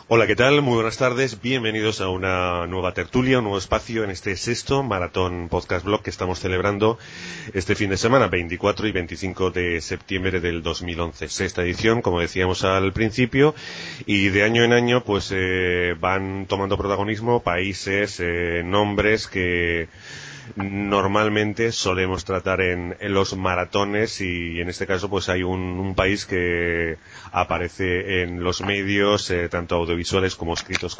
Hola, ¿qué tal? Muy buenas tardes. Bienvenidos a una nueva tertulia, un nuevo espacio en este sexto Maratón Podcast Blog que estamos celebrando este fin de semana, 24 y 25 de septiembre del 2011. Sexta edición, como decíamos al principio, y de año en año pues van tomando protagonismo países, nombres que normalmente solemos tratar en los maratones, y en este caso pues hay un país que aparece en los medios, tanto audiovisuales como escritos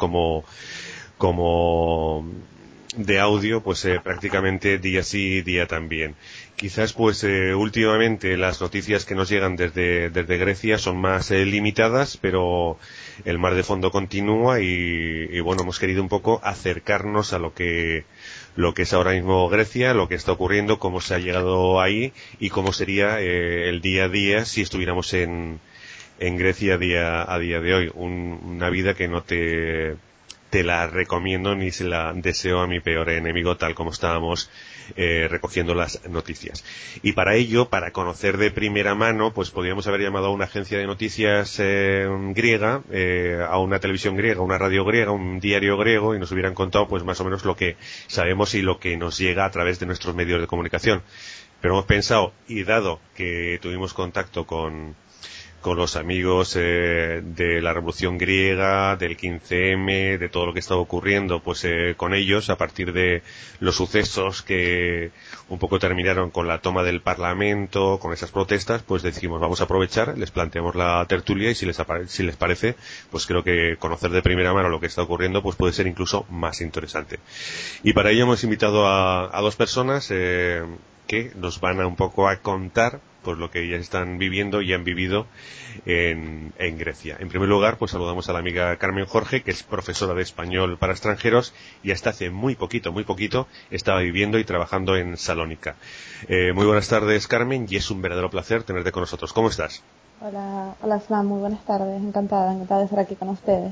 como de audio, pues prácticamente día sí, día también. Quizás pues últimamente las noticias que nos llegan desde Grecia son más limitadas, pero el mar de fondo continúa y bueno, hemos querido un poco acercarnos a lo que es ahora mismo Grecia, lo que está ocurriendo, cómo se ha llegado ahí y cómo sería el día a día si estuviéramos en Grecia a día de hoy. Una vida que no te la recomiendo ni se la deseo a mi peor enemigo, tal como estábamos recogiendo las noticias. Y para ello, para conocer de primera mano, pues podríamos haber llamado a una agencia de noticias griega, a una televisión griega, una radio griega, un diario griego, y nos hubieran contado pues más o menos lo que sabemos y lo que nos llega a través de nuestros medios de comunicación. Pero hemos pensado, y dado que tuvimos contacto con los amigos de la Revolución Griega, del 15M, de todo lo que estaba ocurriendo, pues con ellos, a partir de los sucesos que un poco terminaron con la toma del Parlamento, con esas protestas, pues decimos, vamos a aprovechar, les planteamos la tertulia, y si les parece, pues creo que conocer de primera mano lo que está ocurriendo pues puede ser incluso más interesante. Y para ello hemos invitado a dos personas que nos van a un poco a contar pues lo que ellas están viviendo y han vivido en Grecia. En primer lugar, pues saludamos a la amiga Carmen Jorge, que es profesora de español para extranjeros y hasta hace muy poquito estaba viviendo y trabajando en Salónica. Muy buenas tardes, Carmen, y es un verdadero placer tenerte con nosotros. ¿Cómo estás? Hola, Fran, muy buenas tardes. Encantada de estar aquí con ustedes.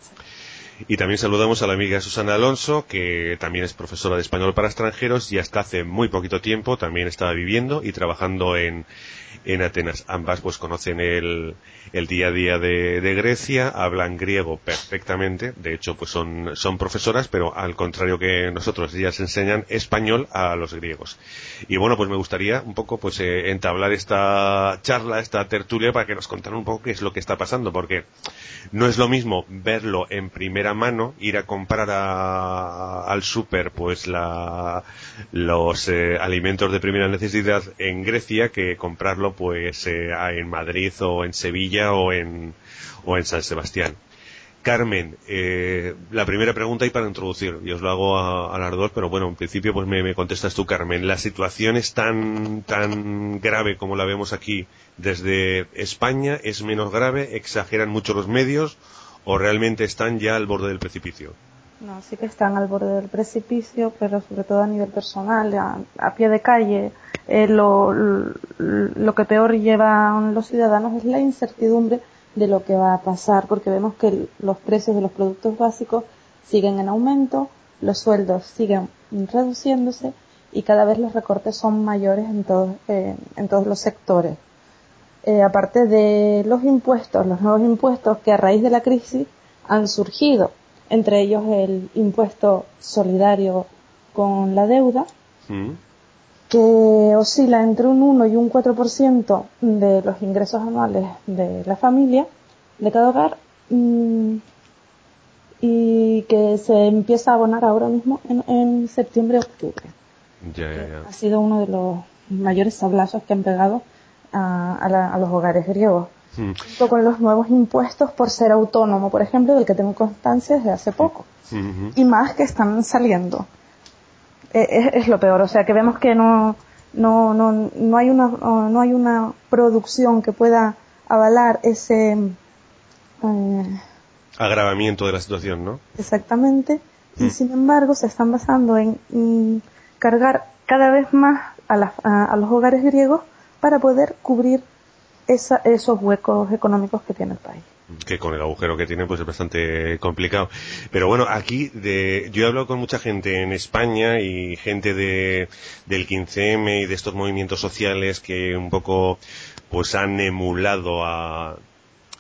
Y también saludamos a la amiga Susana Alonso, que también es profesora de español para extranjeros y hasta hace muy poquito tiempo también estaba viviendo y trabajando en Atenas. Ambas pues conocen el día a día de Grecia, hablan griego perfectamente, de hecho pues son profesoras, pero al contrario que nosotros, ellas enseñan español a los griegos. Y bueno, pues me gustaría un poco pues entablar esta charla, esta tertulia, para que nos contaran un poco qué es lo que está pasando, porque no es lo mismo verlo en primera mano, ir a comprar al súper pues los alimentos de primera necesidad en Grecia, que comprarlo pues en Madrid o en Sevilla o en San Sebastián. Carmen, la primera pregunta, y para introducir, y os lo hago a las dos, pero bueno, en principio pues me contestas tú, Carmen. ¿La situación es tan grave como la vemos aquí desde España? ¿Es menos grave? ¿Exageran mucho los medios? ¿O realmente están ya al borde del precipicio? No, sí que están al borde del precipicio, pero sobre todo a nivel personal, a pie de calle. Lo que peor llevan los ciudadanos es la incertidumbre de lo que va a pasar, porque vemos que los precios de los productos básicos siguen en aumento, los sueldos siguen reduciéndose y cada vez los recortes son mayores en todos los sectores. Aparte de los nuevos impuestos que a raíz de la crisis han surgido, entre ellos el impuesto solidario con la deuda, que oscila entre un 1 y un 4% de los ingresos anuales de la familia, de cada hogar, y que se empieza a abonar ahora mismo en septiembre-octubre. Ya. Ha sido uno de los mayores sablazos que han pegado a los hogares griegos. Junto con los nuevos impuestos por ser autónomo, por ejemplo, del que tengo constancia desde hace poco. Y más que están saliendo. Es lo peor, o sea que vemos que no hay una producción que pueda avalar ese agravamiento de la situación, ¿no? Exactamente. Y sin embargo se están basando en cargar cada vez más a los hogares griegos para poder cubrir esos huecos económicos que tiene el país. Que con el agujero que tiene pues es bastante complicado. Pero bueno, aquí yo he hablado con mucha gente en España y gente del 15M y de estos movimientos sociales que un poco pues han emulado a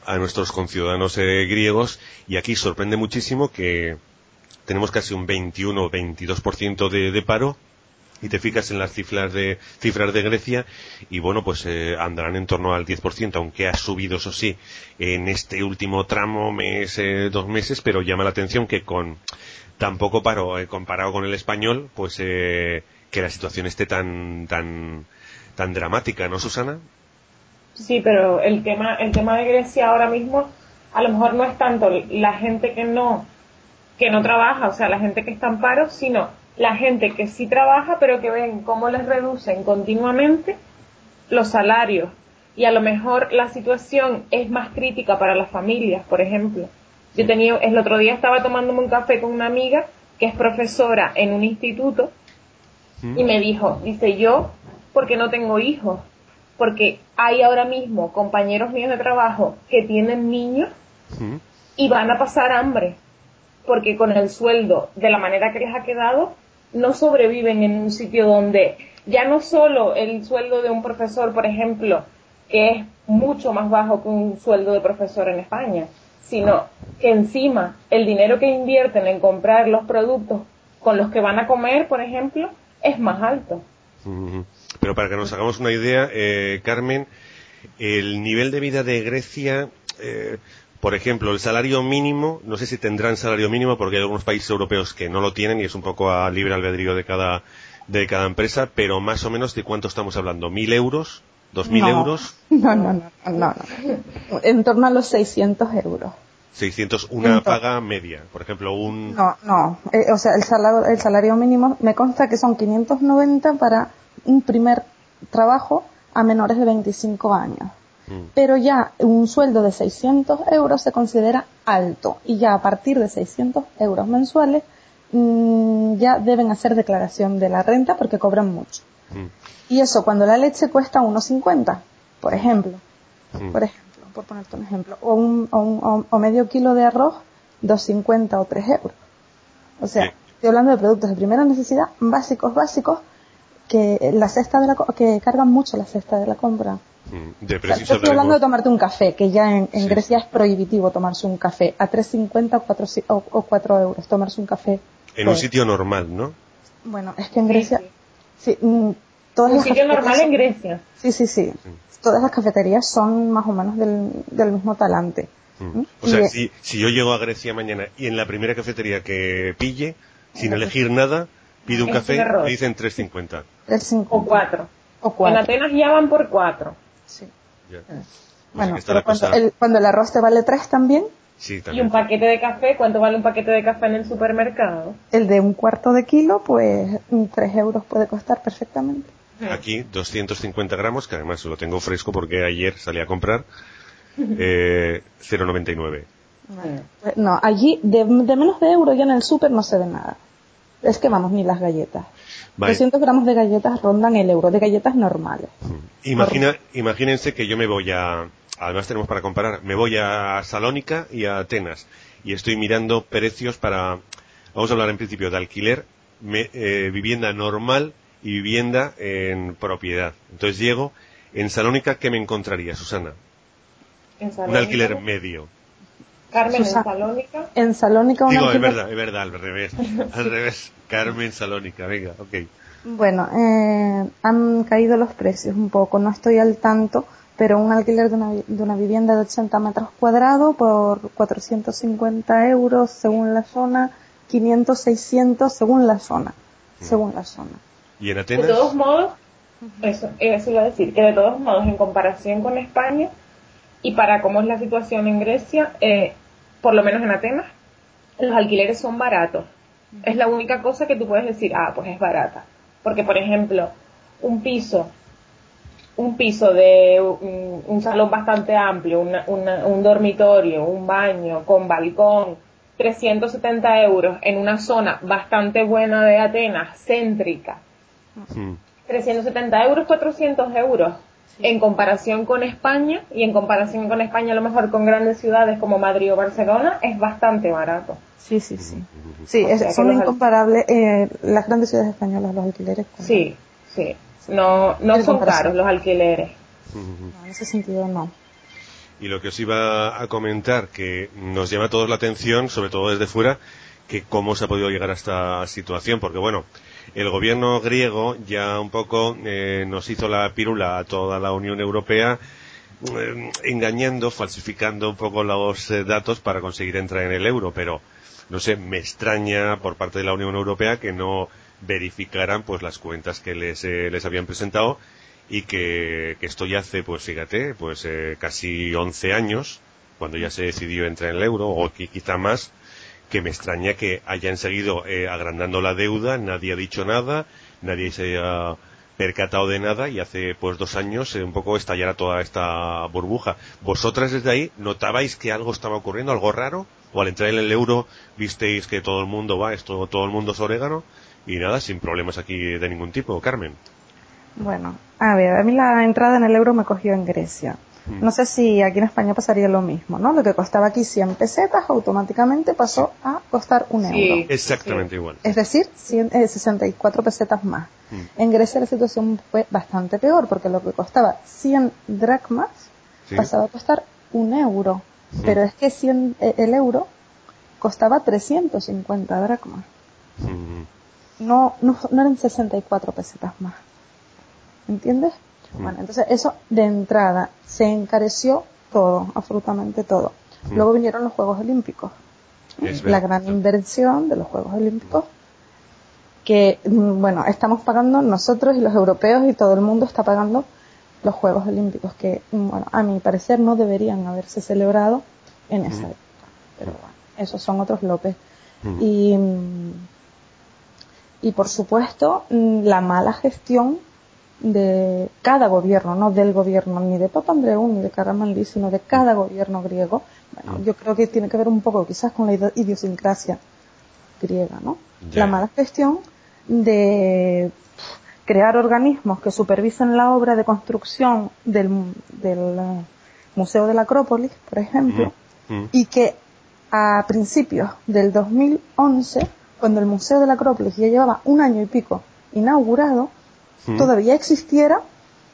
a nuestros conciudadanos griegos, y aquí sorprende muchísimo que tenemos casi un 21 o 22% de paro, y te fijas en las cifras de Grecia y bueno, pues andarán en torno al 10%, aunque ha subido, eso sí, en este último tramo, 2 meses, pero llama la atención que con tan poco paro comparado con el español, pues que la situación esté tan dramática, ¿no, Susana? Sí, pero el tema de Grecia ahora mismo a lo mejor no es tanto la gente que no trabaja, o sea, la gente que está en paro, sino la gente que sí trabaja, pero que ven cómo les reducen continuamente los salarios. Y a lo mejor la situación es más crítica para las familias, por ejemplo. El otro día estaba tomándome un café con una amiga que es profesora en un instituto y me dice yo, porque no tengo hijos, porque hay ahora mismo compañeros míos de trabajo que tienen niños y van a pasar hambre, porque con el sueldo de la manera que les ha quedado no sobreviven en un sitio donde ya no solo el sueldo de un profesor, por ejemplo, que es mucho más bajo que un sueldo de profesor en España, sino que encima el dinero que invierten en comprar los productos con los que van a comer, por ejemplo, es más alto. Pero para que nos hagamos una idea, Carmen, el nivel de vida de Grecia, por ejemplo, el salario mínimo, no sé si tendrán salario mínimo porque hay algunos países europeos que no lo tienen y es un poco a libre albedrío de cada empresa, pero más o menos ¿de cuánto estamos hablando? ¿1.000 euros? ¿2.000 euros? No. En torno a los 600 euros. 600, una paga media, por ejemplo, No. O sea, el salario mínimo me consta que son 590 para un primer trabajo a menores de 25 años. Pero ya un sueldo de 600 euros se considera alto y ya a partir de 600 euros mensuales ya deben hacer declaración de la renta porque cobran mucho. Y eso cuando la leche cuesta 1,50, por ejemplo, por ponerte un ejemplo, o medio kilo de arroz, 2,50 o 3 euros. O sea, estoy hablando de productos de primera necesidad, básicos, que que cargan mucho la cesta de la compra. De precios estoy hablando de tomarte un café, que ya en Grecia es prohibitivo tomarse un café a 3,50 o 4 euros tomarse un café. En un sitio normal, ¿no? Bueno, es que en Grecia... Sí, todas un sitio normal en Grecia. Sí. Todas las cafeterías son más o menos del mismo talante. O sea, si yo llego a Grecia mañana y en la primera cafetería que pille, sin elegir nada, pido un café, me dicen 3,50. O 4. En Atenas ya van por 4. Sí. Ya. Bueno, pero cuando el arroz te vale 3 también. Sí, también. ¿Y un paquete de café? ¿Cuánto vale un paquete de café en el supermercado? El de un cuarto de kilo, pues 3 euros puede costar perfectamente. Aquí 250 gramos, que además lo tengo fresco porque ayer salí a comprar, 0,99. No, allí de menos de euro ya en el súper no se ve nada. Es que vamos, ni las galletas. 200 gramos de galletas rondan el euro, de galletas normales. Imagínense que yo me voy además tenemos para comparar, me voy a Salónica y a Atenas y estoy mirando precios vamos a hablar en principio de alquiler, vivienda normal y vivienda en propiedad. Entonces llego, en Salónica, ¿qué me encontraría, Susana? Un alquiler medio. Carmen, Salónica. En Salónica digo, es verdad, al revés. Carmen, Salónica, venga, ok. Bueno, han caído los precios un poco, no estoy al tanto, pero un alquiler de una vivienda de 80 metros cuadrados por 450 euros según la zona, 500, 600 según la zona. ¿Y en Atenas? De todos modos, eso iba a decir, que de todos modos, en comparación con España, y para cómo es la situación en Grecia, por lo menos en Atenas, los alquileres son baratos. Es la única cosa que tú puedes decir, pues es barata. Porque, por ejemplo, un piso de un salón bastante amplio, un dormitorio, un baño con balcón, 370 euros en una zona bastante buena de Atenas, céntrica. 370 euros, 400 euros. En comparación con España, y en comparación con España a lo mejor con grandes ciudades como Madrid o Barcelona, es bastante barato. Sí. Son incomparables las grandes ciudades españolas, los alquileres. Sí. No son caros los alquileres. No, en ese sentido no. Y lo que os iba a comentar, que nos llama a todos la atención, sobre todo desde fuera, que cómo se ha podido llegar a esta situación, porque bueno, el gobierno griego ya un poco nos hizo la pirula a toda la Unión Europea, engañando, falsificando un poco los datos para conseguir entrar en el euro, pero no sé, me extraña por parte de la Unión Europea que no verificaran pues las cuentas que les habían presentado, y que esto ya hace, pues fíjate, pues casi 11 años, cuando ya se decidió entrar en el euro, o quizá más, que me extraña que hayan seguido agrandando la deuda, nadie ha dicho nada, nadie se ha percatado de nada, y hace pues 2 años un poco estallara toda esta burbuja. ¿Vosotras desde ahí notabais que algo estaba ocurriendo, algo raro? ¿O al entrar en el euro visteis que todo el mundo todo el mundo es orégano? Y nada, sin problemas aquí de ningún tipo, Carmen. Bueno, a ver, a mí la entrada en el euro me cogió en Grecia. No sé si aquí en España pasaría lo mismo, ¿no? Lo que costaba aquí 100 pesetas automáticamente pasó a costar un euro. Exactamente igual. Es decir, 64 pesetas más. En Grecia la situación fue bastante peor, porque lo que costaba 100 dracmas pasaba a costar un euro. Pero es que el euro costaba 350 dracmas. No eran 64 pesetas más. ¿Entiendes? Bueno, entonces eso de entrada se encareció todo, absolutamente todo. Luego vinieron los Juegos Olímpicos. La gran inversión de los Juegos Olímpicos, que, bueno, estamos pagando nosotros y los europeos, y todo el mundo está pagando los Juegos Olímpicos, que, bueno, a mi parecer no deberían haberse celebrado en esa época. Pero bueno, esos son otros lopes. Y por supuesto, la mala gestión de cada gobierno, no del gobierno ni de Papandreou ni de Karamanlis, sino de cada gobierno griego. Bueno, yo creo que tiene que ver un poco quizás con la idiosincrasia griega, ¿no? La mala gestión de crear organismos que supervisen la obra de construcción del Museo de la Acrópolis, por ejemplo, y que a principios del 2011, cuando el Museo de la Acrópolis ya llevaba 1 año y pico inaugurado, todavía existiera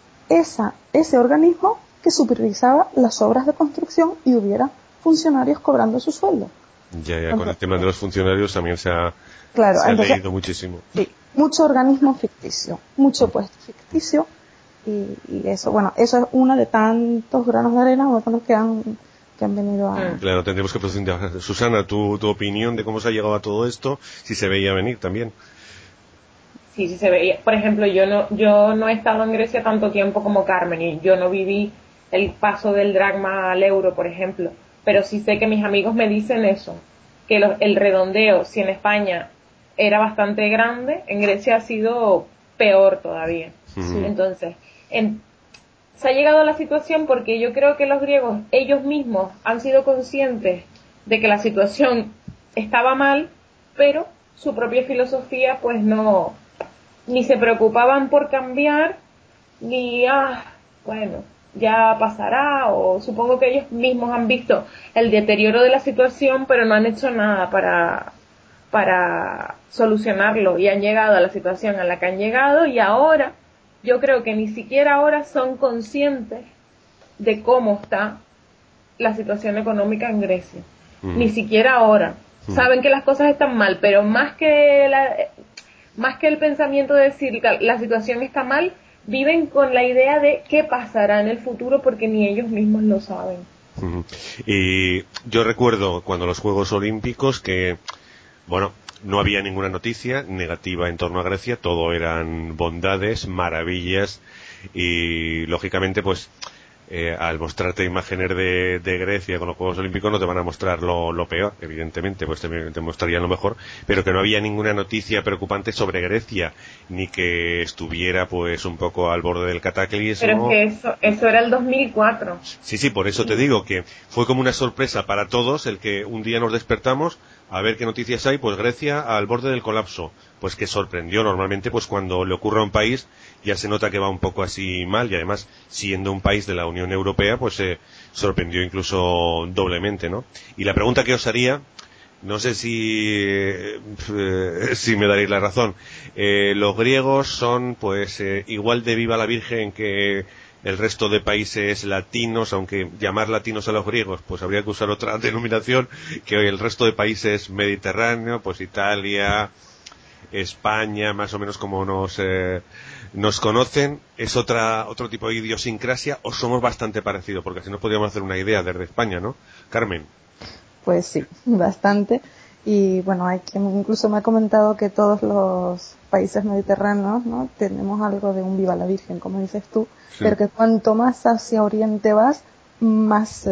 ese organismo que supervisaba las obras de construcción y hubiera funcionarios cobrando su sueldo. Ya, con el tema de los funcionarios también se ha leído muchísimo. Sí, mucho organismo ficticio, mucho puesto ficticio, y eso, bueno, eso es uno de tantos granos de arena, otros que han venido a... Claro, tendremos que presentar. Susana, tu opinión de cómo se ha llegado a todo esto, si se veía venir también. Sí, se veía. Por ejemplo, yo no he estado en Grecia tanto tiempo como Carmen, y yo no viví el paso del dracma al euro, por ejemplo. Pero sí sé que mis amigos me dicen eso, que el redondeo, si en España era bastante grande, en Grecia ha sido peor todavía. Entonces, se ha llegado a la situación porque yo creo que los griegos, ellos mismos, han sido conscientes de que la situación estaba mal, pero su propia filosofía, pues no, ni se preocupaban por cambiar, ni, bueno, ya pasará, o supongo que ellos mismos han visto el deterioro de la situación, pero no han hecho nada para solucionarlo, y han llegado a la situación a la que han llegado, y ahora, yo creo que ni siquiera ahora son conscientes de cómo está la situación económica en Grecia. Ni siquiera ahora. Saben que las cosas están mal, pero más que el pensamiento de decir que la situación está mal, viven con la idea de qué pasará en el futuro, porque ni ellos mismos lo saben. Y yo recuerdo cuando los Juegos Olímpicos que, bueno, no había ninguna noticia negativa en torno a Grecia, todo eran bondades, maravillas, y lógicamente pues al mostrarte imágenes de Grecia con los Juegos Olímpicos no te van a mostrar lo peor, evidentemente, pues te mostrarían lo mejor, pero que no había ninguna noticia preocupante sobre Grecia, ni que estuviera pues un poco al borde del cataclismo. Pero es que eso era el 2004. Sí, por eso te digo que fue como una sorpresa para todos el que un día nos despertamos a ver qué noticias hay, pues Grecia al borde del colapso, pues que sorprendió. Normalmente pues cuando le ocurre a un país ya se nota que va un poco así mal, y además siendo un país de la Unión Europea pues sorprendió incluso doblemente, ¿no? Y la pregunta que os haría, no sé si me daréis la razón, los griegos son pues igual de viva la Virgen que el resto de países latinos, aunque llamar latinos a los griegos, pues habría que usar otra denominación, que el resto de países mediterráneos, pues Italia, España, más o menos como nos conocen, es otro tipo de idiosincrasia, o somos bastante parecidos, porque así nos podríamos hacer una idea desde España, ¿no? Carmen. Pues sí, bastante. Y bueno, hay quien incluso me ha comentado que todos los países mediterráneos, ¿no?, tenemos algo de un viva la Virgen, como dices tú, sí, pero que cuanto más hacia Oriente vas, más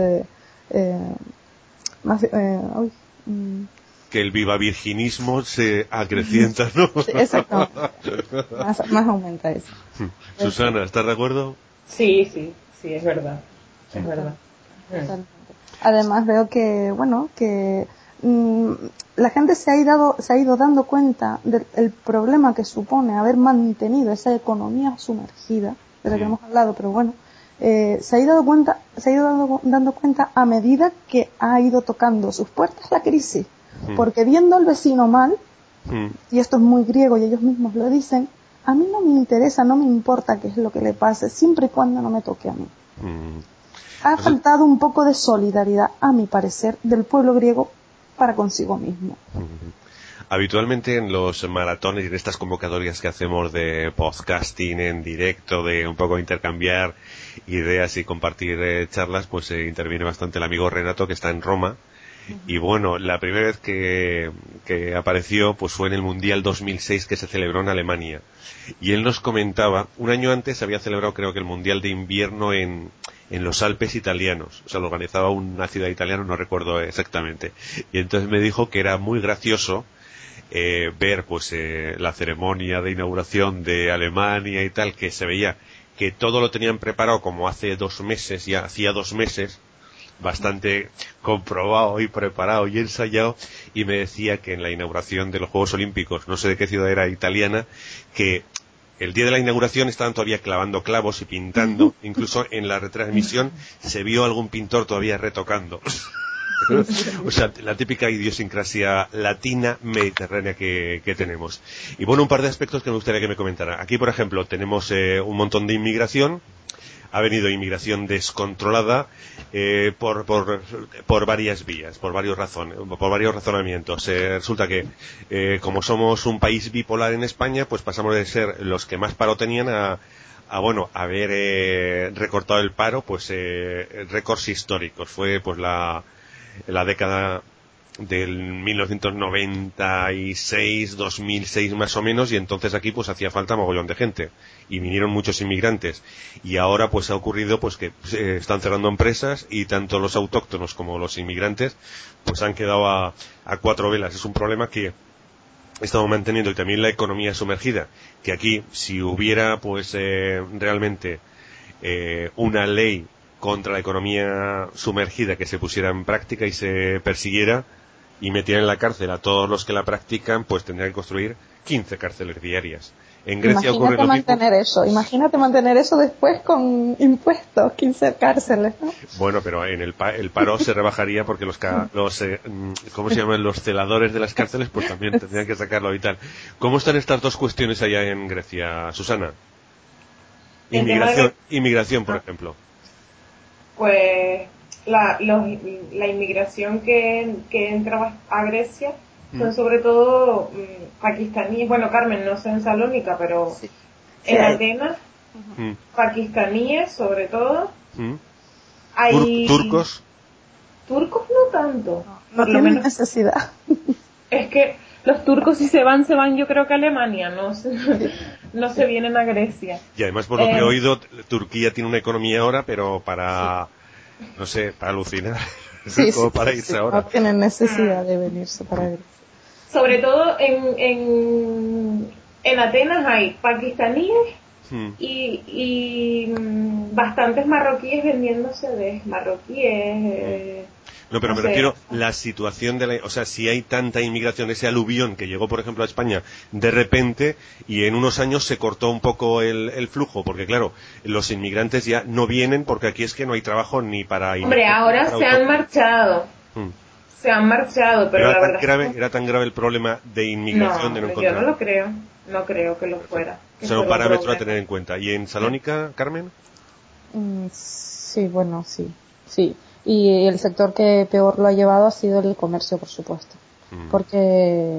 que el viva virginismo se acrecienta, ¿no? Sí, exactamente. Más aumenta eso. Susana, ¿estás de acuerdo? Sí, es verdad. Es verdad. Totalmente. Además veo que, bueno, que la gente se ha ido dando cuenta del problema que supone haber mantenido esa economía sumergida, de la que hemos hablado, pero bueno, se ha ido dando cuenta a medida que ha ido tocando sus puertas la crisis, porque viendo al vecino mal, y esto es muy griego y ellos mismos lo dicen, a mí no me interesa, no me importa qué es lo que le pase, siempre y cuando no me toque a mí. Ha faltado un poco de solidaridad, a mi parecer, del pueblo griego para consigo mismo. Habitualmente en los maratones y en estas convocatorias que hacemos de podcasting en directo, de un poco intercambiar ideas y compartir charlas, pues interviene bastante el amigo Renato, que está en Roma. Y bueno, la primera vez que apareció pues fue en el Mundial 2006 que se celebró en Alemania. Y él nos comentaba, un año antes se había celebrado creo que el Mundial de Invierno en los Alpes italianos. O sea, lo organizaba una ciudad italiana, no recuerdo exactamente. Y entonces me dijo que era muy gracioso ver pues la ceremonia de inauguración de Alemania y tal, que se veía que todo lo tenían preparado como hace 2 meses, ya hacía 2 meses, bastante comprobado y preparado y ensayado, y me decía que en la inauguración de los Juegos Olímpicos, no sé de qué ciudad era italiana, que el día de la inauguración estaban todavía clavando clavos y pintando, incluso en la retransmisión se vio algún pintor todavía retocando. O sea, la típica idiosincrasia latina mediterránea que tenemos. Y bueno, un par de aspectos que me gustaría que me comentara. Aquí, por ejemplo, tenemos un montón de inmigración. Ha venido inmigración descontrolada por varias vías, por varios razonamientos. Resulta que como somos un país bipolar en España, pues pasamos de ser los que más paro tenían a haber recortado el paro, pues récords históricos. Fue pues la década del 1996, 2006 más o menos, y entonces aquí pues hacía falta mogollón de gente y vinieron muchos inmigrantes, y ahora pues ha ocurrido pues que están cerrando empresas y tanto los autóctonos como los inmigrantes pues han quedado a 4 velas. Es un problema que estamos manteniendo, y también la economía sumergida, que aquí si hubiera pues realmente una ley contra la economía sumergida que se pusiera en práctica y se persiguiera y metieran en la cárcel a todos los que la practican, pues tendrían que construir 15 cárceles diarias. En Grecia ocurre lo mismo. Imagínate mantener eso después con impuestos, 15 cárceles, ¿no? Bueno, pero en el paro se rebajaría porque ¿cómo se llaman? Los celadores de las cárceles, pues también tendrían que sacarlo y tal. ¿Cómo están estas dos cuestiones allá en Grecia, Susana? Inmigración, por ejemplo. Pues la inmigración que entra a Grecia son sobre todo pakistaníes. Bueno, Carmen, no sé en Salónica, pero sí, en Atenas, pakistaníes sobre todo. Hay ¿Turcos? Turcos no tanto. No tienen necesidad. Es que los turcos si se van yo creo que a Alemania, no se vienen a Grecia. Y además, por lo que he oído, Turquía tiene una economía ahora, pero para... Sí. No sé, para alucinar. Sí, como para irse ahora. No tienen necesidad de venirse para Grecia. Sobre todo en Atenas hay pakistaníes y bastantes marroquíes vendiéndose marroquíes. No, pero me refiero la situación o sea, si hay tanta inmigración, ese aluvión que llegó, por ejemplo, a España de repente y en unos años se cortó un poco el flujo, porque claro, los inmigrantes ya no vienen porque aquí es que no hay trabajo ni para... Hombre, ahora se han marchado. Se han marchado, pero la verdad... ¿Era tan grave el problema de inmigración de no encontrar? Yo no lo creo. No creo que lo fuera. Es un parámetro a tener en cuenta. ¿Y en Salónica, Carmen? Sí, bueno, sí. Y el sector que peor lo ha llevado ha sido el comercio, por supuesto. Porque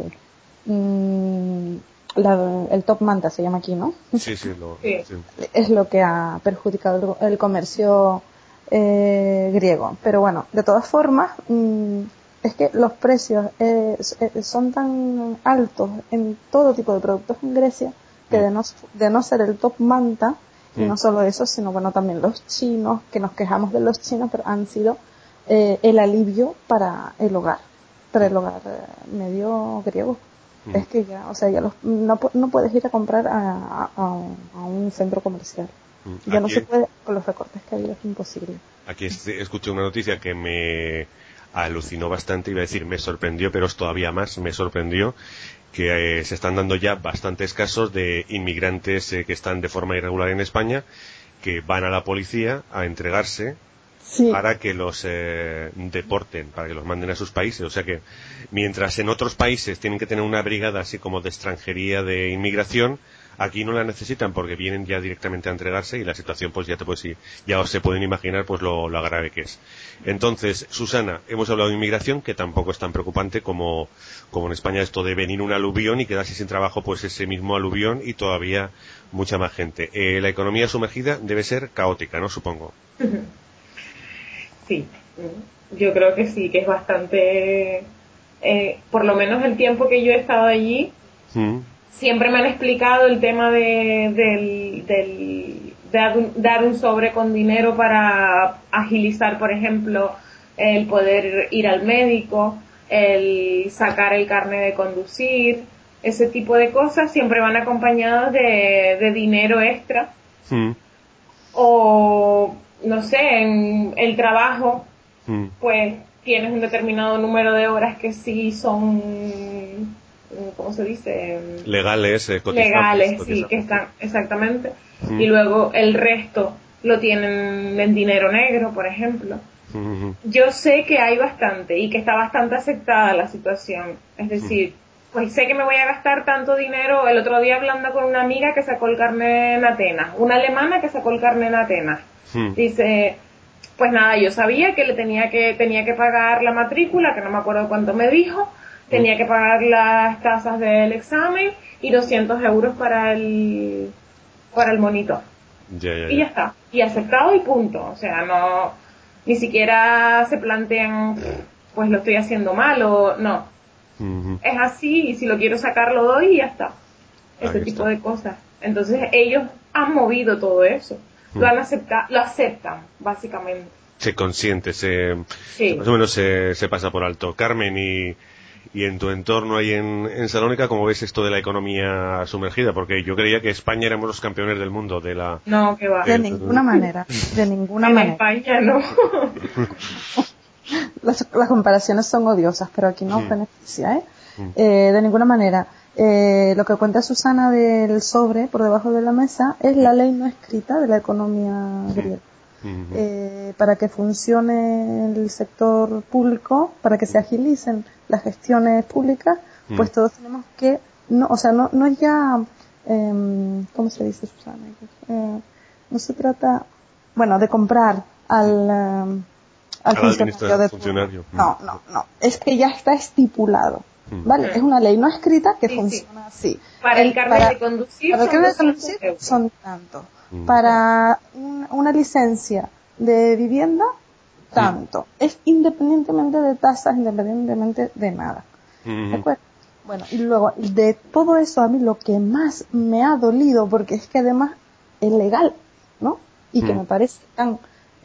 el top manta se llama aquí, ¿no? Sí. Es lo que ha perjudicado el comercio griego. Pero bueno, de todas formas, es que los precios son tan altos en todo tipo de productos en Grecia que de no ser el top manta, y no solo eso, sino bueno, también los chinos, que nos quejamos de los chinos, pero han sido el alivio para el hogar medio griego. Es que ya, o sea, ya no puedes ir a comprar a un centro comercial. Ya no se puede, con los recortes que ha habido, es imposible. Aquí escuché una noticia que me alucinó bastante, iba a decir me sorprendió, pero es todavía más, me sorprendió, que se están dando ya bastantes casos de inmigrantes que están de forma irregular en España, que van a la policía a entregarse para que los deporten, para que los manden a sus países. O sea que mientras en otros países tienen que tener una brigada así como de extranjería de inmigración, aquí no la necesitan porque vienen ya directamente a entregarse, y la situación pues ya os se pueden imaginar pues lo grave que es. Entonces, Susana, hemos hablado de inmigración, que tampoco es tan preocupante como en España esto de venir un aluvión y quedarse sin trabajo, pues ese mismo aluvión y todavía mucha más gente. La economía sumergida debe ser caótica, ¿no? Supongo. Sí, yo creo que sí, que es bastante, por lo menos el tiempo que yo he estado allí, siempre me han explicado el tema de dar un sobre con dinero para agilizar, por ejemplo, el poder ir al médico, el sacar el carnet de conducir, ese tipo de cosas siempre van acompañadas de dinero extra. O no sé, en el trabajo, pues tienes un determinado número de horas que sí son, ¿cómo se dice? Legales, legales, sí, que están, exactamente. Y luego el resto lo tienen en dinero negro, por ejemplo. Yo sé que hay bastante y que está bastante aceptada la situación. Es decir, pues sé que me voy a gastar tanto dinero. El otro día hablando con una amiga que sacó el carnet en Atenas, una alemana que sacó el carnet en Atenas. Dice, pues nada, yo sabía que tenía que pagar la matrícula, que no me acuerdo cuánto me dijo, tenía que pagar las tasas del examen y 200 euros para el monitor. Y ya está. Y aceptado y punto. O sea, no, ni siquiera se plantean, pues lo estoy haciendo mal o no. Es así, y si lo quiero sacar lo doy y ya está. Ese tipo de cosas. Entonces ellos han movido todo eso. Lo aceptan, básicamente. Se consiente, más o menos se pasa por alto. Carmen, y en tu entorno ahí en Salónica, ¿cómo ves esto de la economía sumergida? Porque yo creía que España éramos los campeones del mundo de la... No, que va. De ninguna manera. En España no. Las comparaciones son odiosas, pero aquí nos beneficia, de ninguna manera. Lo que cuenta Susana del sobre por debajo de la mesa es la ley no escrita de la economía griega. Para que funcione el sector público, para que se agilicen las gestiones públicas, pues todos tenemos que, no es ya, ¿cómo se dice, Susana? No se trata, bueno, de comprar al funcionario. No. Es que ya está estipulado. ¿Vale? Es una ley no escrita que funciona así. Para el carnet de conducir son tanto. Para una licencia de vivienda, tanto. Es independientemente de tasas, independientemente de nada. ¿De acuerdo? Bueno, y luego, de todo eso, a mí lo que más me ha dolido, porque es que además es legal, ¿no? Y que me parece tan...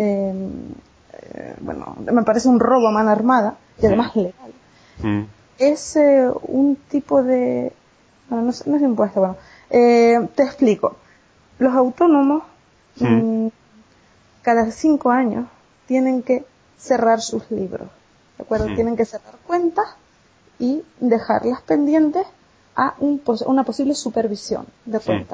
me parece un robo a mano armada, y además legal. Es un tipo de... Bueno, no es impuesto, bueno. Te explico. Los autónomos, cada 5 años, tienen que cerrar sus libros, ¿de acuerdo? Tienen que cerrar cuentas y dejarlas pendientes a una posible supervisión de cuentas.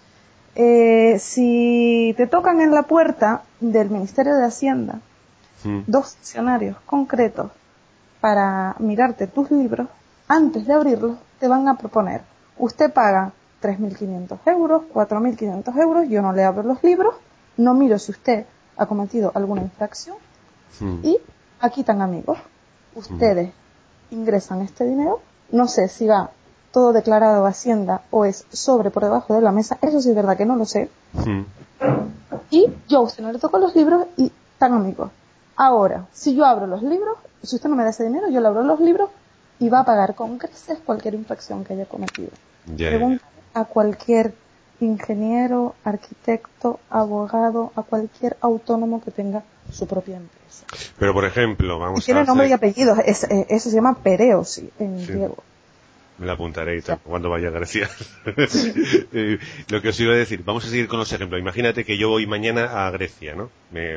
Si te tocan en la puerta del Ministerio de Hacienda 2 funcionarios concretos para mirarte tus libros, antes de abrirlos te van a proponer: usted paga 3.500 euros, 4.500 euros, yo no le abro los libros, no miro si usted ha cometido alguna infracción y aquí están amigos. Ustedes ingresan este dinero, no sé si va todo declarado a Hacienda o es sobre por debajo de la mesa, eso sí es verdad que no lo sé. Y yo a usted no le toco los libros y están amigos. Ahora, si yo abro los libros, si usted no me da ese dinero, yo le abro los libros y va a pagar con creces cualquier infracción que haya cometido. Pregunta a cualquier ingeniero, arquitecto, abogado, a cualquier autónomo que tenga su propia empresa. Pero, por ejemplo, vamos a... Tiene nombre y apellidos, eso se llama Pereos en griego. Me la apuntaré y tal, cuando vaya a Grecia. Lo que os iba a decir, vamos a seguir con los ejemplos. Imagínate que yo voy mañana a Grecia, ¿no?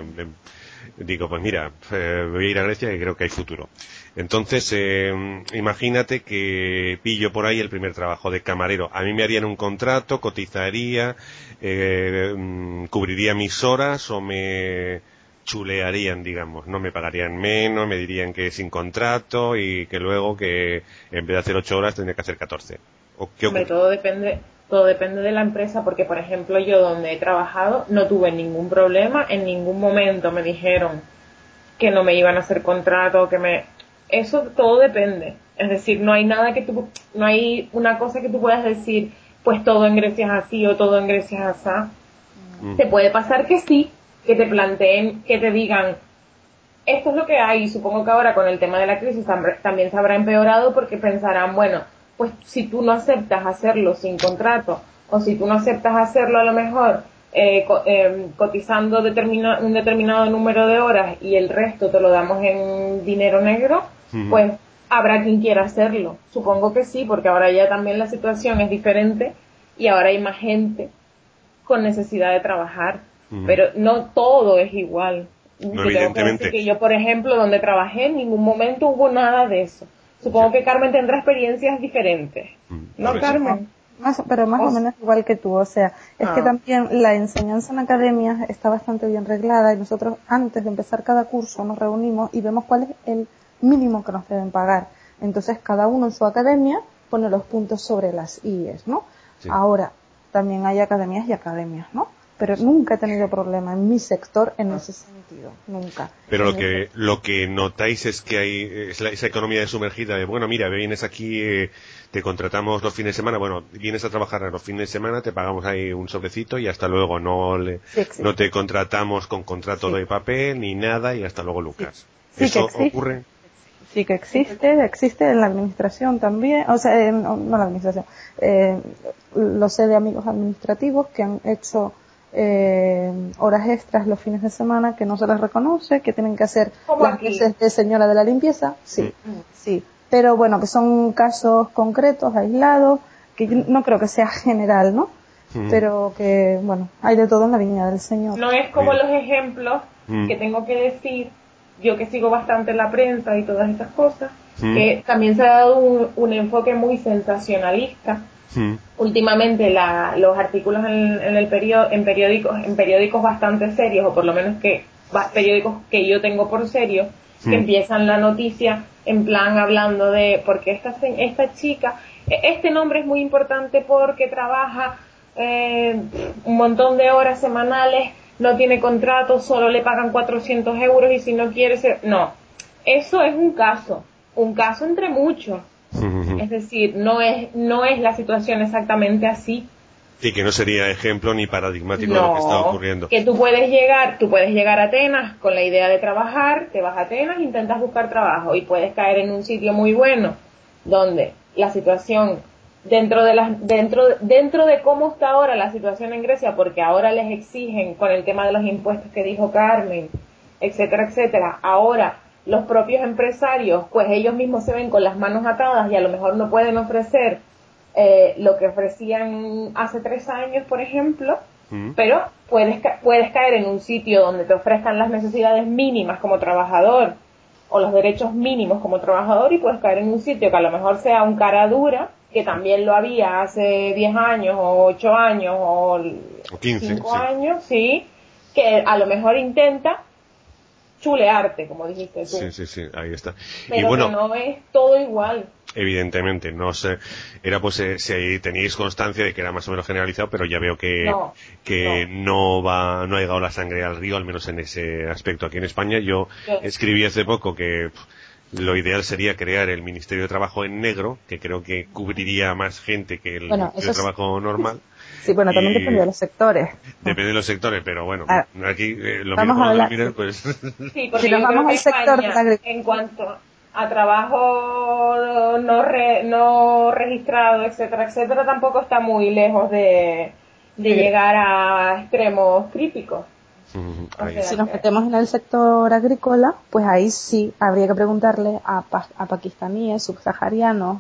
Digo, pues mira, voy a ir a Grecia y creo que hay futuro. Entonces, imagínate que pillo por ahí el primer trabajo de camarero. A mí me harían un contrato, cotizaría, cubriría mis horas o me chulearían, digamos, no me pagarían menos, me dirían que sin contrato y que luego que en vez de hacer 8 horas tendría que hacer 14. ¿O qué ocurre? Todo depende de la empresa, porque por ejemplo yo donde he trabajado no tuve ningún problema, en ningún momento me dijeron que no me iban a hacer contrato, eso todo depende. Es decir, no hay una cosa que tú puedas decir, pues todo en Grecia es así o todo en Grecia es así. Te puede pasar que sí, que te planteen, que te digan, esto es lo que hay, y supongo que ahora con el tema de la crisis también se habrá empeorado porque pensarán, bueno, pues si tú no aceptas hacerlo sin contrato, o si tú no aceptas hacerlo a lo mejor cotizando un determinado número de horas y el resto te lo damos en dinero negro, pues habrá quien quiera hacerlo. Supongo que sí, porque ahora ya también la situación es diferente y ahora hay más gente con necesidad de trabajar. Pero no todo es igual. No, Te tengo que decir que yo, por ejemplo, donde trabajé, en ningún momento hubo nada de eso. Supongo que Carmen tendrá experiencias diferentes. ¿No, Carmen? Pero más o menos igual que tú. O sea, es que también la enseñanza en academias está bastante bien reglada y nosotros antes de empezar cada curso nos reunimos y vemos cuál es el mínimo que nos deben pagar. Entonces cada uno en su academia pone los puntos sobre las IES, ¿no? Sí. Ahora, también hay academias y academias, ¿no? Pero nunca he tenido problema en mi sector en ese sentido, nunca. Pero lo que notáis es que hay esa economía de sumergida de, bueno, mira, vienes aquí, te contratamos los fines de semana, bueno, vienes a trabajar los fines de semana, te pagamos ahí un sobrecito y hasta luego, no te contratamos con contrato de papel ni nada y hasta luego, Lucas. Sí, ¿Eso ocurre? Sí que existe en la administración también, o sea, no la administración, lo sé de amigos administrativos que han hecho horas extras los fines de semana que no se les reconoce, que tienen que hacer las veces de señora de la limpieza, sí, pero bueno, que son casos concretos, aislados, que yo no creo que sea general, ¿no? Pero que, bueno, hay de todo en la viña del Señor. No es como los ejemplos que tengo que decir, yo que sigo bastante la prensa y todas estas cosas, que también se ha dado un enfoque muy sensacionalista. Últimamente los artículos en periódicos bastante serios, o por lo menos periódicos que yo tengo por serios, que empiezan la noticia en plan hablando de porque esta chica, este nombre es muy importante porque trabaja un montón de horas semanales, no tiene contrato, solo le pagan 400 euros y si no quiere ser... No, eso es un caso entre muchos. Es decir, no es la situación exactamente así. Y que no sería ejemplo ni paradigmático de lo que está ocurriendo. Que tú puedes llegar a Atenas con la idea de trabajar, te vas a Atenas, intentas buscar trabajo y puedes caer en un sitio muy bueno donde la situación dentro de cómo está ahora la situación en Grecia, porque ahora les exigen con el tema de los impuestos que dijo Carmen, etcétera, etcétera. Ahora los propios empresarios, pues ellos mismos se ven con las manos atadas y a lo mejor no pueden ofrecer lo que ofrecían hace 3 años, por ejemplo, pero puedes caer en un sitio donde te ofrezcan las necesidades mínimas como trabajador o los derechos mínimos como trabajador y puedes caer en un sitio que a lo mejor sea un cara dura, que también lo había hace 10 años o 8 años o 15, 5 años, sí, que a lo mejor intenta chulearte, como dijiste tú. Sí, ahí está. Pero y bueno, que no es todo igual. Evidentemente, no sé, era pues si teníais constancia de que era más o menos generalizado, pero ya veo que no ha llegado la sangre al río, al menos en ese aspecto. Aquí en España yo escribí hace poco que lo ideal sería crear el Ministerio de Trabajo en negro, que creo que cubriría más gente que el Ministerio de Trabajo normal. Sí, bueno, también depende de los sectores. Depende de los sectores, pero bueno, aquí lo vamos mismo a hablar, mirar, pues... Sí, porque si nos vamos al sector de la en cuanto a trabajo no registrado, etcétera, etcétera, tampoco está muy lejos de llegar a extremos críticos. Si nos metemos en el sector agrícola, pues ahí sí habría que preguntarle a pakistaníes, subsaharianos,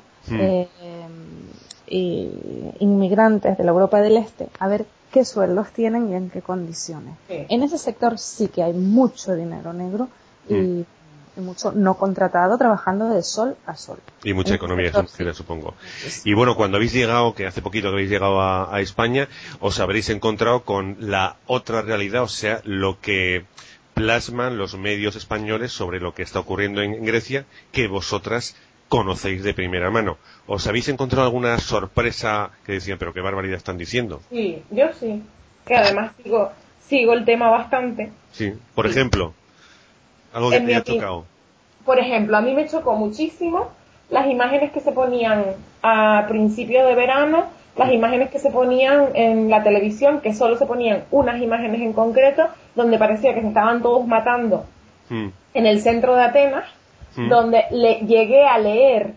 y inmigrantes de la Europa del Este, a ver qué sueldos tienen y en qué condiciones. Sí. En ese sector sí que hay mucho dinero negro y mucho no contratado trabajando de sol a sol. Y mucha economía sumergida, supongo. Y bueno, cuando habéis llegado, que hace poquito que habéis llegado a España, os habréis encontrado con la otra realidad, o sea, lo que plasman los medios españoles sobre lo que está ocurriendo en Grecia, que vosotras conocéis de primera mano. ¿Os habéis encontrado alguna sorpresa que decían, pero qué barbaridad están diciendo? Sí, yo sí. Que además sigo el tema bastante. Sí, por ejemplo, algo que te haya tocado. Por ejemplo, a mí me chocó muchísimo las imágenes que se ponían a principios de verano, las imágenes que se ponían en la televisión, que solo se ponían unas imágenes en concreto, donde parecía que se estaban todos matando en el centro de Atenas, donde llegué a leer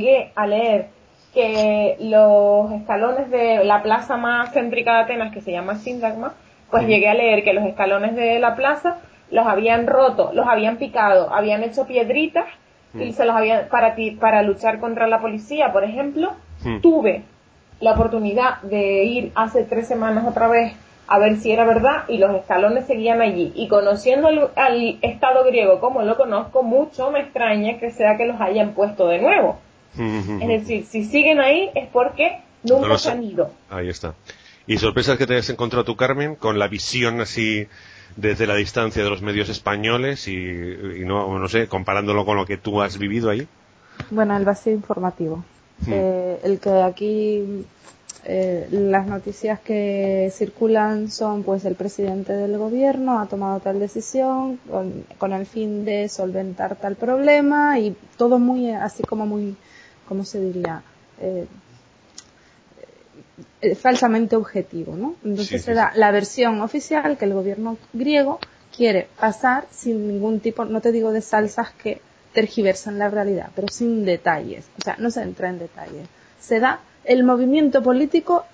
que los escalones de la plaza más céntrica de Atenas, que se llama Sintagma, pues llegué a leer que los escalones de la plaza los habían roto, los habían picado, habían hecho piedritas y se los habían para luchar contra la policía, por ejemplo. Tuve la oportunidad de ir hace 3 semanas otra vez a ver si era verdad y los escalones seguían allí. Y conociendo al Estado griego como lo conozco, mucho me extraña que sea que los hayan puesto de nuevo. Es decir, si siguen ahí es porque nunca se han ido. Ahí está. ¿Y sorpresas que te has encontrado tú, Carmen, con la visión así desde la distancia de los medios españoles y no sé, comparándolo con lo que tú has vivido ahí? Bueno, el vacío informativo. El que aquí las noticias que circulan son pues el presidente del gobierno ha tomado tal decisión con el fin de solventar tal problema y todo muy así como muy, ¿cómo se diría? Falsamente objetivo, ¿no? Entonces se da la versión oficial que el gobierno griego quiere pasar sin ningún tipo, no te digo de salsas que tergiversan la realidad, pero sin detalles, o sea, no se entra en detalles. Se da el movimiento político,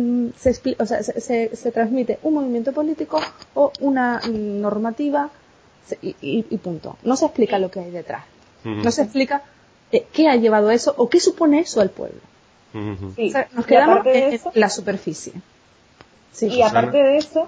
se transmite un movimiento político o una normativa y punto. No se explica lo que hay detrás. No se explica qué ha llevado eso o qué supone eso al pueblo. Sí. O sea, nos quedamos en la superficie. Sí, y aparte de eso,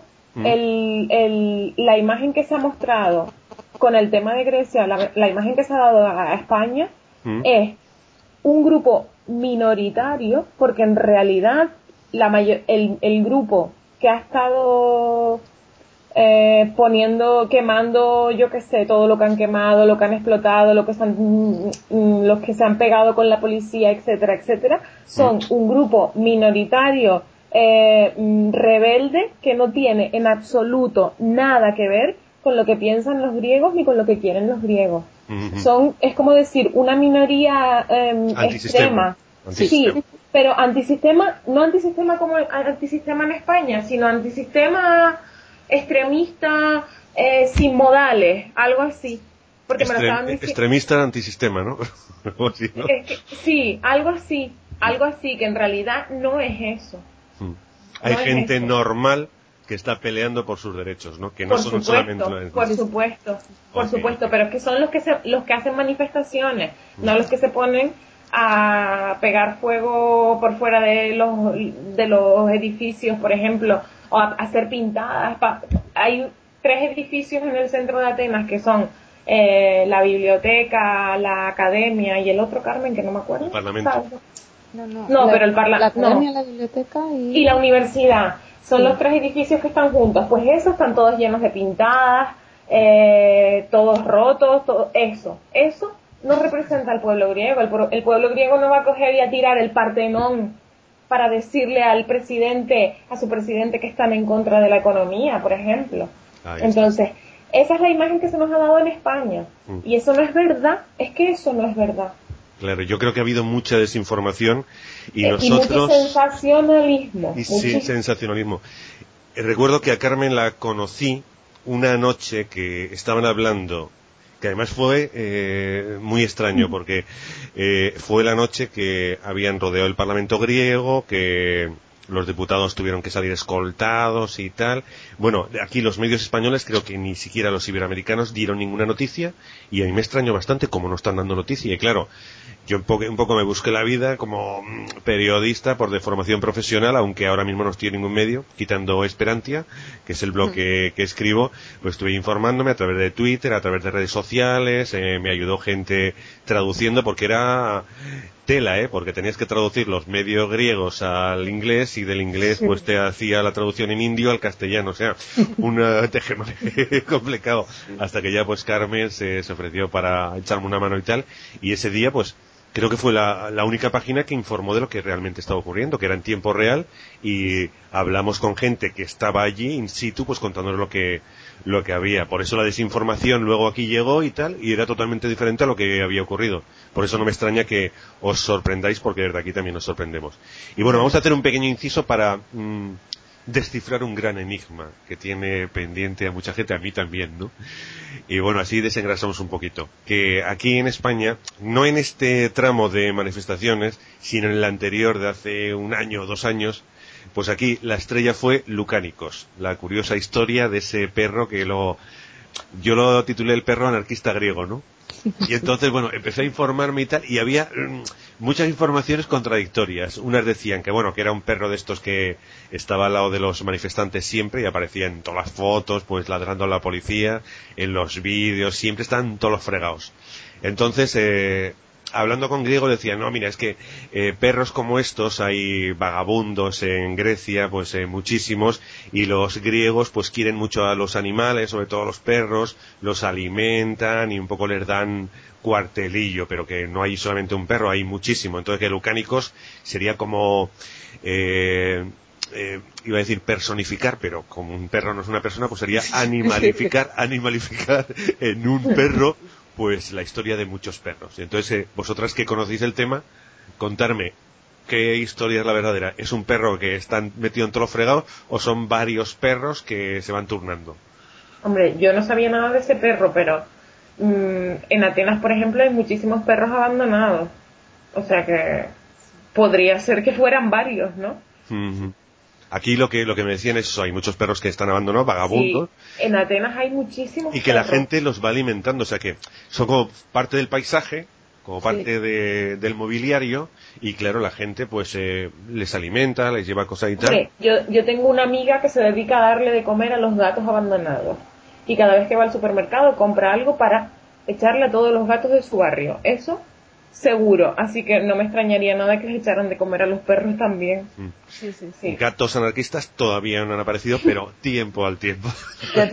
la imagen que se ha mostrado con el tema de Grecia, la imagen que se ha dado a España es un grupo minoritario, porque en realidad el grupo que ha estado quemando, yo qué sé, todo lo que han quemado, lo que han explotado, los que se han pegado con la policía, etcétera, etcétera, son un grupo minoritario rebelde que no tiene en absoluto nada que ver con lo que piensan los griegos ni con lo que quieren los griegos. Es como decir, una minoría extrema. Sí, pero antisistema, no antisistema como antisistema en España, sino antisistema extremista, sin modales, algo así. Porque me lo estaban diciendo. Extremista antisistema, ¿no? Así, ¿no? Sí, algo así, que en realidad no es eso. Hay gente normal que está peleando por sus derechos, ¿no? Que no son solamente por supuesto, pero es que son los que hacen manifestaciones, no los que se ponen a pegar fuego por fuera de los edificios, por ejemplo, o a hacer pintadas. Hay 3 edificios en el centro de Atenas que son la biblioteca, la academia y el otro, Carmen, que no me acuerdo. El Parlamento. Pero el Parlamento. La academia, la biblioteca y la universidad. Son los 3 edificios que están juntos. Pues esos están todos llenos de pintadas, todos rotos, todo eso. Eso no representa al pueblo griego. El pueblo griego no va a coger y a tirar el Partenón para decirle a su presidente que están en contra de la economía, por ejemplo. Entonces, esa es la imagen que se nos ha dado en España. Y eso no es verdad, es que eso no es verdad. Claro, yo creo que ha habido mucha desinformación y nosotros... Y mucho sensacionalismo. Sí, sensacionalismo. Recuerdo que a Carmen la conocí una noche que estaban hablando, que además fue muy extraño porque fue la noche que habían rodeado el Parlamento griego, que los diputados tuvieron que salir escoltados y tal. Bueno, aquí los medios españoles, creo que ni siquiera los iberoamericanos dieron ninguna noticia, y a mí me extrañó bastante cómo no están dando noticia. Y claro, yo un poco me busqué la vida como periodista por de formación profesional, aunque ahora mismo no estoy en ningún medio, quitando Esperantia, que es el blog que escribo. Pues estuve informándome a través de Twitter, a través de redes sociales, me ayudó gente traduciendo, porque era tela, porque tenías que traducir los medios griegos al inglés, y del inglés pues te hacía la traducción en indio al castellano, o sea, un tejemaneje complicado, hasta que ya pues Carmen se ofreció para echarme una mano y tal, y ese día pues creo que fue la única página que informó de lo que realmente estaba ocurriendo, que era en tiempo real, y hablamos con gente que estaba allí in situ, pues contándonos lo que había. Por eso la desinformación luego aquí llegó y tal, y era totalmente diferente a lo que había ocurrido. Por eso no me extraña que os sorprendáis, porque desde aquí también nos sorprendemos. Y bueno, vamos a hacer un pequeño inciso para descifrar un gran enigma que tiene pendiente a mucha gente, a mí también, ¿no? Y bueno, así desengrasamos un poquito. Que aquí en España, no en este tramo de manifestaciones, sino en el anterior de hace 1 año o 2 años, pues aquí la estrella fue Lucánicos, la curiosa historia de ese perro que yo lo titulé el perro anarquista griego, ¿no? Y entonces, bueno, empecé a informarme y tal, y había muchas informaciones contradictorias. Unas decían que, bueno, que era un perro de estos que estaba al lado de los manifestantes siempre, y aparecía en todas las fotos, pues ladrando a la policía, en los vídeos, siempre están todos los fregados. Entonces, hablando con griego decía, no, mira, es que perros como estos hay vagabundos en Grecia, pues muchísimos, y los griegos pues quieren mucho a los animales, sobre todo a los perros, los alimentan y un poco les dan cuartelillo, pero que no hay solamente un perro, hay muchísimo. Entonces que Lucánicos sería como iba a decir personificar, pero como un perro no es una persona, pues sería animalificar en un perro pues la historia de muchos perros. Y entonces, vosotras que conocéis el tema, contarme qué historia es la verdadera. ¿Es un perro que está metido en todos los fregados, o son varios perros que se van turnando? Hombre, yo no sabía nada de ese perro, pero en Atenas, por ejemplo, hay muchísimos perros abandonados. O sea que podría ser que fueran varios, ¿no? Uh-huh. Aquí lo que me decían es eso, hay muchos perros que están abandonados, vagabundos. Sí, en Atenas hay muchísimos y que perros. La gente los va alimentando, o sea que son como parte del paisaje, como parte del mobiliario, y claro, la gente pues les alimenta, les lleva cosas y tal. Hombre, yo tengo una amiga que se dedica a darle de comer a los gatos abandonados, y cada vez que va al supermercado compra algo para echarle a todos los gatos de su barrio. Eso seguro, así que no me extrañaría nada que les echaran de comer a los perros también. Sí. Gatos anarquistas todavía no han aparecido, pero tiempo al tiempo. De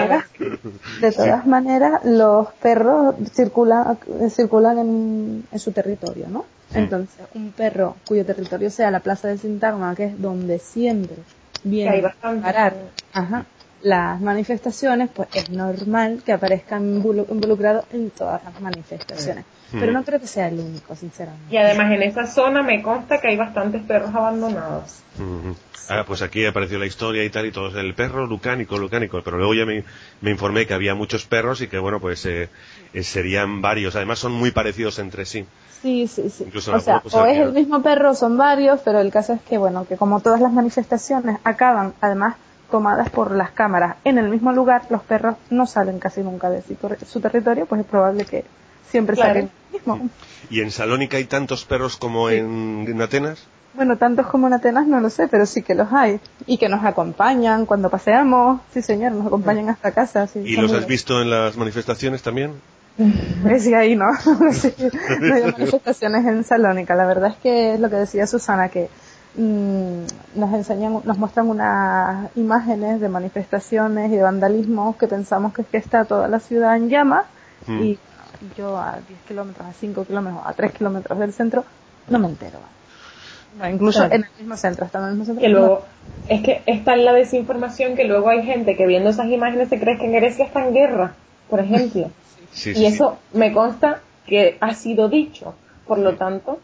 todas maneras, los perros circulan en su territorio, ¿no? Entonces, un perro cuyo territorio sea la plaza de Sintagma, que es donde siempre viene a parar las manifestaciones, pues es normal que aparezcan involucrados en todas las manifestaciones. Pero no creo que sea el único, sinceramente. Y además en esa zona me consta que hay bastantes perros abandonados. Pues aquí apareció la historia y tal, y todo el perro lucánico, pero luego ya me informé que había muchos perros y que bueno, pues serían varios, además son muy parecidos entre sí. Sí. Incluso o sea, o es el mismo perro, son varios, pero el caso es que bueno, que como todas las manifestaciones acaban además tomadas por las cámaras en el mismo lugar, los perros no salen casi nunca de su territorio, pues es probable que siempre salgan el mismo. ¿Y en Salónica hay tantos perros como en Atenas? Bueno, tantos como en Atenas no lo sé, pero sí que los hay. Y que nos acompañan cuando paseamos. Sí, señor, nos acompañan hasta casa. Sí, ¿y los has visto en las manifestaciones también? Sí, ahí no. Sí, no hay manifestaciones en Salónica. La verdad es que es lo que decía Susana, que nos muestran unas imágenes de manifestaciones y de vandalismo que pensamos que está toda la ciudad en llamas, y yo a 10 kilómetros, a 5 kilómetros, a 3 kilómetros del centro, no me entero. No, incluso en el mismo centro, estando en el mismo centro. Que luego, es que está en la desinformación que luego hay gente que viendo esas imágenes se cree que en Grecia está en guerra, por ejemplo. Sí, y eso me consta que ha sido dicho. Por lo tanto,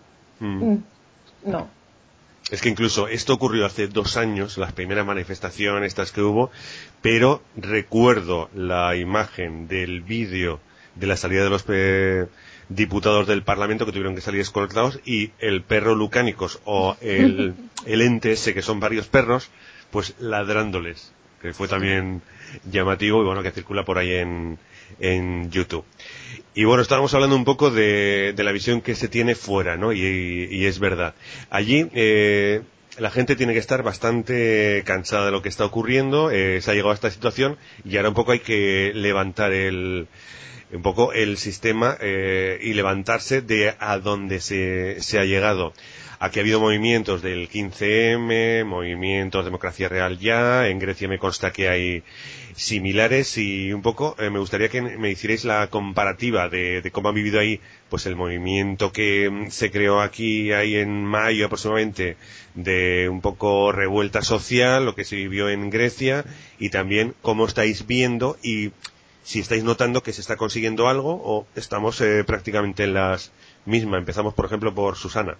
no. Es que incluso esto ocurrió hace 2 años, las primeras manifestaciones estas que hubo, pero recuerdo la imagen del vídeo de la salida de los diputados del Parlamento que tuvieron que salir escoltados y el perro Lucánicos o el ente ese que son varios perros, pues ladrándoles, que fue también llamativo y bueno, que circula por ahí en YouTube. Y bueno, estábamos hablando un poco de la visión que se tiene fuera, ¿no? Y es verdad. Allí, la gente tiene que estar bastante cansada de lo que está ocurriendo, se ha llegado a esta situación y ahora un poco hay que levantar un poco el sistema y levantarse de a donde se ha llegado. Aquí ha habido movimientos del 15M, movimientos Democracia Real Ya, en Grecia me consta que hay similares y un poco me gustaría que me hicierais la comparativa de cómo han vivido ahí pues el movimiento que se creó aquí ahí en mayo aproximadamente de un poco revuelta social, lo que se vivió en Grecia y también cómo estáis viendo y si estáis notando que se está consiguiendo algo o estamos prácticamente en las mismas. Empezamos por ejemplo por Susana.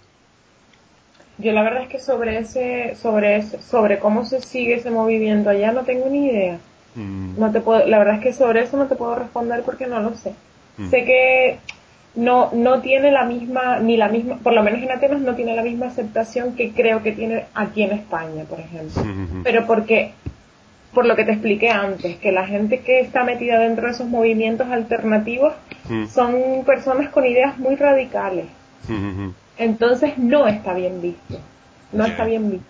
Yo la verdad es que sobre cómo se sigue ese movimiento allá no tengo ni idea. No te puedo, la verdad es que sobre eso no te puedo responder porque no lo sé. Sé que no tiene la misma, por lo menos en Atenas no tiene la misma aceptación que creo que tiene aquí en España, por ejemplo. Pero por lo que te expliqué antes, que la gente que está metida dentro de esos movimientos alternativos son personas con ideas muy radicales. Entonces no está bien visto. No está bien visto.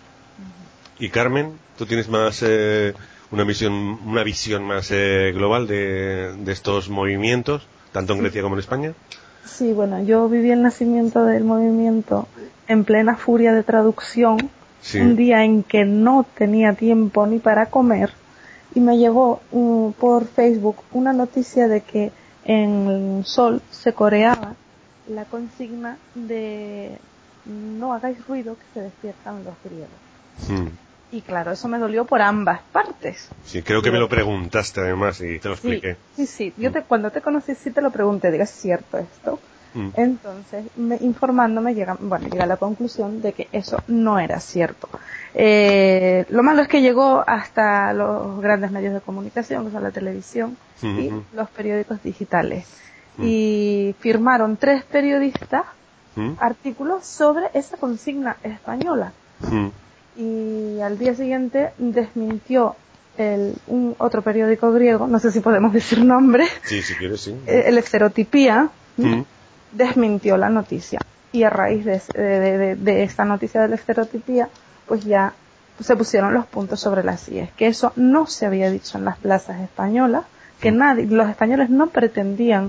Y Carmen, ¿tú tienes más una visión más global de estos movimientos, tanto en Grecia como en España? Sí, bueno, yo viví el nacimiento del movimiento en plena furia de traducción, un día en que no tenía tiempo ni para comer, y me llegó por Facebook una noticia de que en Sol se coreaba la consigna de no hagáis ruido que se despiertan los griegos. Y claro, eso me dolió por ambas partes. Sí, creo que me lo preguntaste además y te lo expliqué. Sí. Yo cuando te conocí sí te lo pregunté, digo, ¿es cierto esto? Entonces, informándome, llega a la conclusión de que eso no era cierto. Lo malo es que llegó hasta los grandes medios de comunicación, que son la televisión y los periódicos digitales. Y firmaron 3 periodistas artículos sobre esa consigna española. Y al día siguiente desmintió un otro periódico griego, no sé si podemos decir nombre. Sí, si quieres, sí. El Efterotipía desmintió la noticia. Y a raíz de esta noticia del Efterotipía, pues ya se pusieron los puntos sobre las IES. Que eso no se había dicho en las plazas españolas, que los españoles no pretendían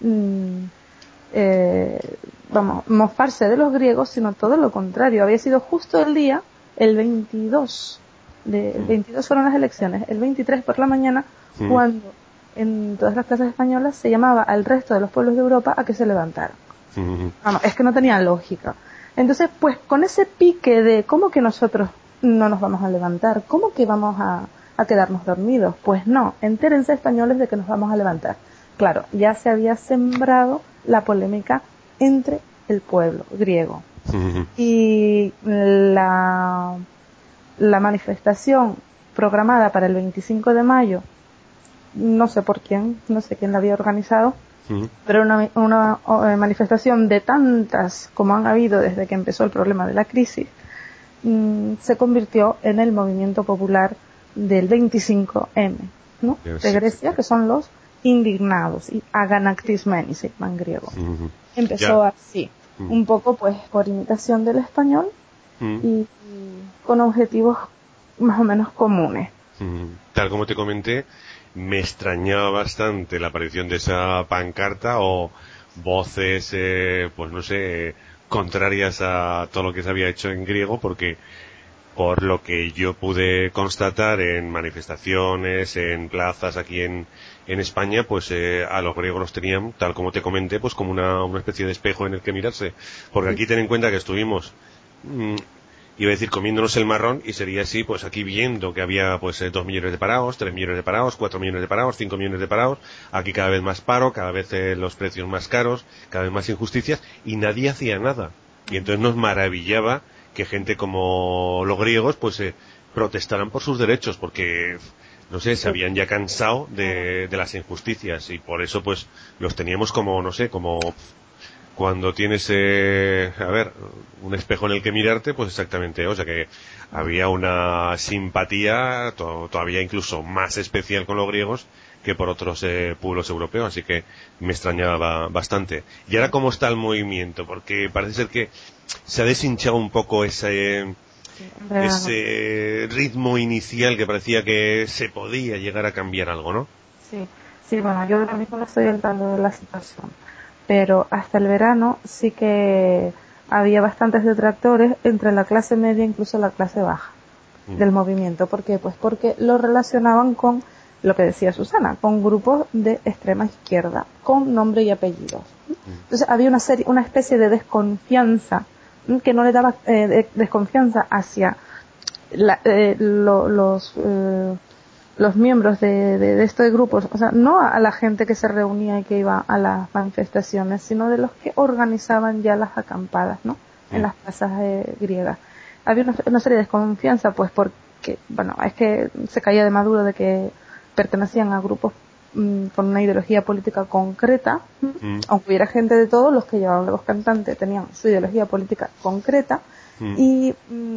mofarse de los griegos, sino todo lo contrario. Había sido justo el día, el 22 fueron las elecciones, el 23 por la mañana, cuando en todas las plazas españolas se llamaba al resto de los pueblos de Europa a que se levantaran. Es que no tenía lógica. Entonces, pues con ese pique de ¿cómo que nosotros no nos vamos a levantar? ¿Cómo que vamos a quedarnos dormidos? Pues no, entérense españoles de que nos vamos a levantar. Claro, ya se había sembrado la polémica entre el pueblo griego. Y la manifestación programada para el 25 de mayo, no sé quién la había organizado, pero una manifestación de tantas como han habido desde que empezó el problema de la crisis, se convirtió en el movimiento popular del 25M, ¿no? De Grecia, que son los indignados, y aganaktismeni se llaman griego. Empezó así, un poco pues por imitación del español y con objetivos más o menos comunes. Tal como te comenté, me extrañaba bastante la aparición de esa pancarta o voces, pues no sé, contrarias a todo lo que se había hecho en griego, porque por lo que yo pude constatar en manifestaciones, en plazas aquí en España, pues a los griegos los tenían, tal como te comenté, pues como una especie de espejo en el que mirarse. Porque aquí ten en cuenta que estuvimos, iba a decir, comiéndonos el marrón, y sería así, pues aquí viendo que había pues 2 millones de parados, 3 millones de parados, 4 millones de parados, 5 millones de parados, aquí cada vez más paro, cada vez los precios más caros, cada vez más injusticias, y nadie hacía nada. Y entonces nos maravillaba que gente como los griegos pues protestaran por sus derechos, porque no sé, se habían ya cansado de las injusticias, y por eso pues los teníamos como, no sé, como cuando tienes un espejo en el que mirarte, pues exactamente, o sea que había una simpatía todavía incluso más especial con los griegos que por otros pueblos europeos, así que me extrañaba bastante. ¿Y ahora cómo está el movimiento? Porque parece ser que se ha deshinchado un poco ese ritmo inicial que parecía que se podía llegar a cambiar algo, ¿no? Sí, sí, bueno, yo ahora mismo no estoy al tanto de la situación, pero hasta el verano sí que había bastantes detractores entre la clase media, incluso la clase baja del movimiento. ¿Por qué? Pues porque lo relacionaban con lo que decía Susana, con grupos de extrema izquierda, con nombre y apellidos. Entonces había una especie de desconfianza, que no le daba desconfianza hacia los miembros de estos grupos, o sea, no a la gente que se reunía y que iba a las manifestaciones, sino de los que organizaban ya las acampadas, ¿no? En las plazas griegas. Había una serie de desconfianza, pues porque, bueno, es que se caía de maduro de que pertenecían a grupos con una ideología política concreta, aunque hubiera gente de todos, los que llevaban la voz cantante tenían su ideología política concreta, y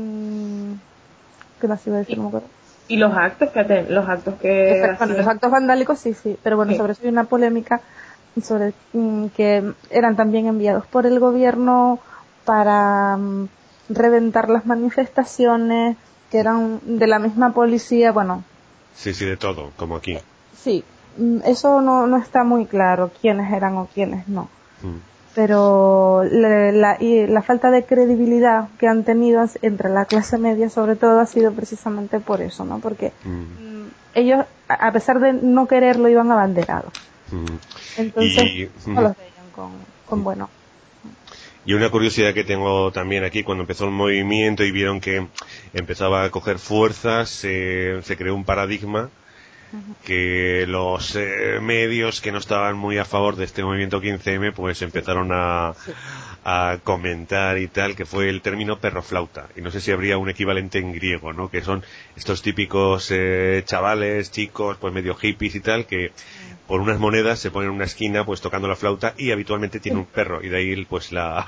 ¿qué más iba a decir? No me acuerdo. Y los actos que bueno, los actos vandálicos sí, pero bueno, sí. Sobre eso hay una polémica sobre que eran también enviados por el gobierno para reventar las manifestaciones, que eran de la misma policía, bueno. Sí, de todo, como aquí. Sí, eso no está muy claro quiénes eran o quiénes no. Pero la falta de credibilidad que han tenido entre la clase media, sobre todo, ha sido precisamente por eso, ¿no? Porque ellos, a pesar de no quererlo, iban abanderados. Entonces, no los veían con bueno. Y una curiosidad que tengo también aquí, cuando empezó el movimiento y vieron que empezaba a coger fuerzas, se creó un paradigma que los medios que no estaban muy a favor de este movimiento 15M pues empezaron a comentar y tal, que fue el término perroflauta, y no sé si habría un equivalente en griego, ¿no? Que son estos típicos chavales, chicos, pues medio hippies y tal, que por unas monedas se ponen en una esquina pues tocando la flauta, y habitualmente tiene un perro, y de ahí pues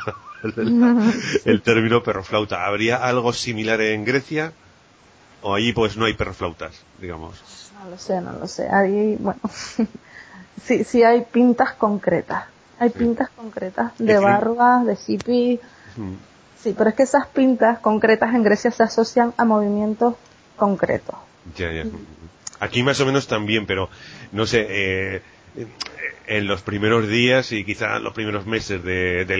el término perroflauta. ¿Habría algo similar en Grecia? ¿O allí pues no hay perroflautas, digamos? No lo sé. Ahí, bueno, sí hay pintas concretas. Hay pintas concretas de barbas, de hippies. Sí, pero es que esas pintas concretas en Grecia se asocian a movimientos concretos. Ya. Aquí más o menos también, pero no sé, en los primeros días y quizá los primeros meses del